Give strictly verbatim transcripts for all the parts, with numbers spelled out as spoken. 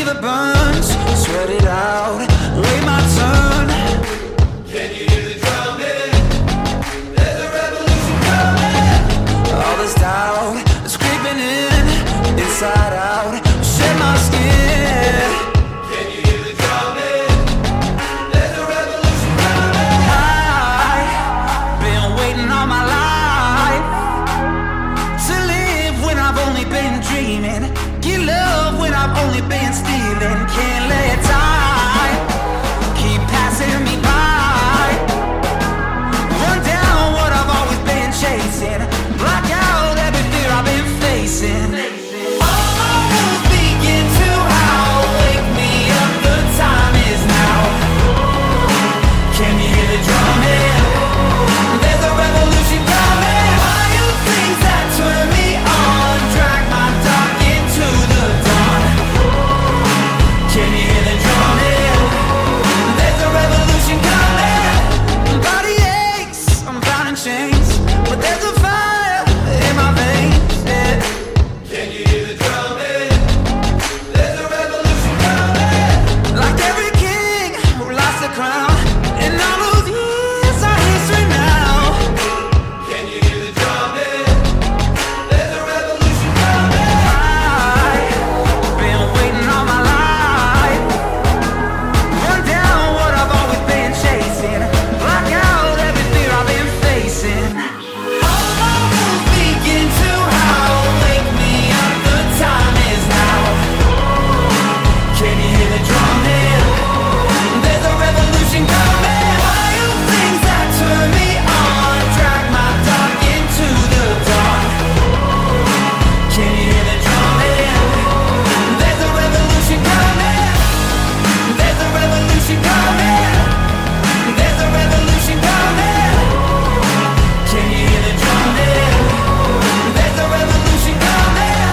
fever burns, sweat it out, wait my turn. Can you hear the drumming? There's a revolution coming. All this doubt is creeping in, inside out, shed my skin. Can you hear the drumming? There's a revolution coming. I've been waiting all my life to live when I've only been dreaming, get love when I've only been stealing. Can't let time keep passing me by, run down what I've always been chasing, block out every fear I've been facing. All my wounds begin to howl, wake me up, the time is now. Can you hear the drumming? There's a revolution coming. Wild things that turn me on, drag my dark into the dawn. Can you hear the drumming? There's a revolution coming. Body aches, I'm bound in chains, but there's a fire in my veins. Yeah. Can you hear the drumming? There's a revolution coming. Like every king who lost the crown, and all those years are history now. Can you hear the drumming? There's a revolution coming. I've been waiting all my life, run down what I've always been chasing, block out every fear I've been facing. All my wounds begin to howl, wake me up, the time is now. Can you hear the drumming? There's a revolution coming. Wild things that turn me on, drag my dark into the dawn. Can you hear the drumming? There's a revolution coming. There's a revolution coming. There's a revolution coming. Can you hear the drumming? There's a revolution coming.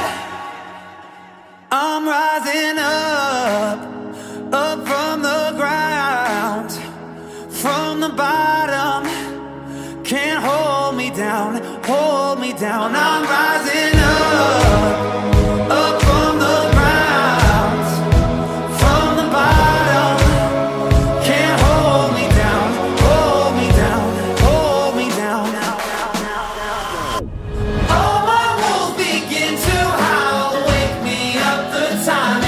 I'm rising up, up from the ground, from the bottom. Can't hold me down, hold me down. I'm rising up, up from the ground, from the bottom. Can't hold me down, hold me down, hold me down. All my wolves begin to howl, wake me up, the time